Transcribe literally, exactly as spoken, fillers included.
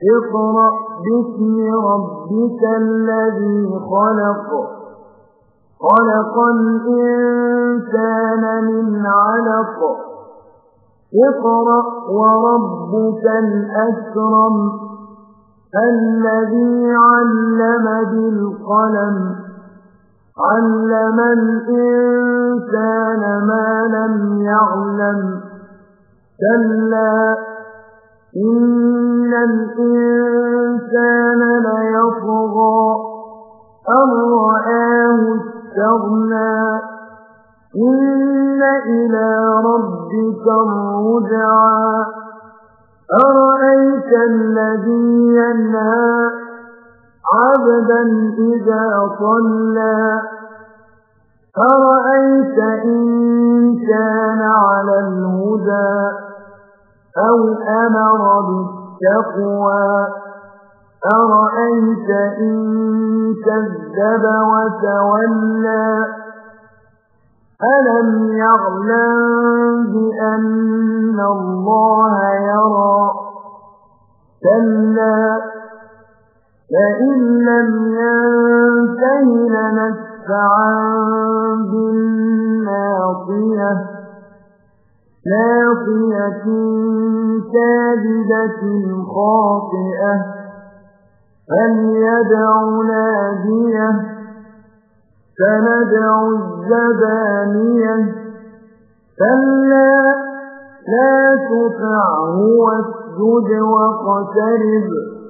اقرأ باسم ربك الذي خلق خلق الإنسان من علق اقرأ وربك الأكرم الذي علم بالقلم علم الإنسان ما لم يعلم كلا إن الإنسان ليطغى أن رآه استغنى إن إلى ربك الرجعى أرأيت الذي ينهى عبدا إذا صلى أرأيت إن كان على الهدى أو أمر بالتقوى أرأيت إن كذب وتولى ألم يعلم بأن الله يرى كلا فإن لم ينته لنسفعا بالناصية ناصية كاذبة خاطئة فليدع ناديه سندع الزبانية كلا لا تطعه واسجد واقترب